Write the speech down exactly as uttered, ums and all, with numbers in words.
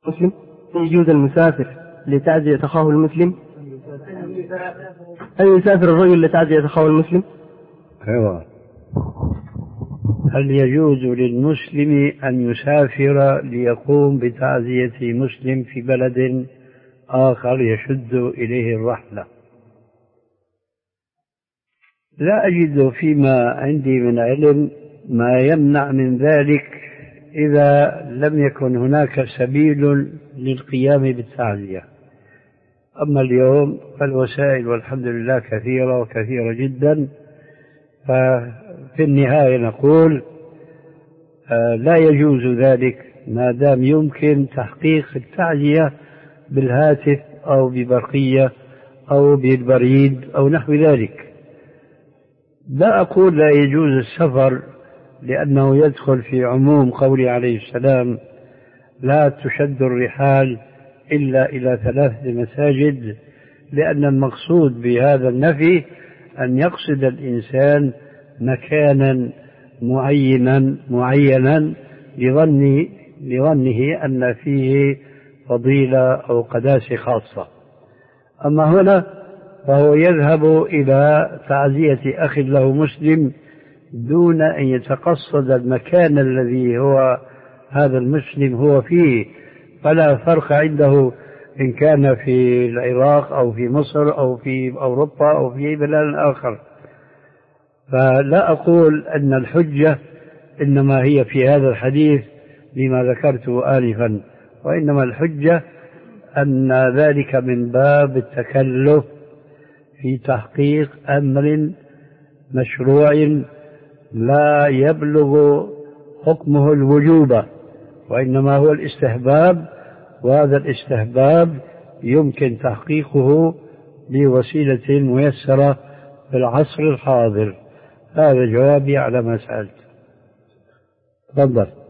مسلم؟ يجوز المسافر لتعزية أخاه المسلم؟ هل يسافر الرجل لتعزية أخاه المسلم؟ أيوة. هل يجوز للمسلم أن يسافر ليقوم بتعزية مسلم في بلد آخر يشد إليه الرحلة؟ لا أجد فيما عندي من علم ما يمنع من ذلك إذا لم يكن هناك سبيل للقيام بالتعزية. أما اليوم فالوسائل والحمد لله كثيرة وكثيرة جدا، ففي النهاية نقول لا يجوز ذلك ما دام يمكن تحقيق التعزية بالهاتف أو ببرقية أو بالبريد أو نحو ذلك. لا أقول لا يجوز السفر لأنه يدخل في عموم قوله عليه السلام لا تشد الرحال إلا إلى ثلاث مساجد، لأن المقصود بهذا النفي أن يقصد الإنسان مكانا معينا معينا لظن لظنه أن فيه فضيلة أو قداسة خاصة. أما هنا فهو يذهب إلى تعزية أخ له مسلم دون أن يتقصد المكان الذي هو هذا المسلم هو فيه، فلا فرق عنده إن كان في العراق أو في مصر أو في أوروبا أو في بلاد آخر. فلا أقول أن الحجة إنما هي في هذا الحديث لما ذكرته آنفا، وإنما الحجة أن ذلك من باب التكلف في تحقيق أمر مشروع لا يبلغ حكمه الوجوب، وإنما هو الاستحباب، وهذا الاستحباب يمكن تحقيقه بوسيلة ميسرة في العصر الحاضر. هذا جوابي على ما سألت. تفضل.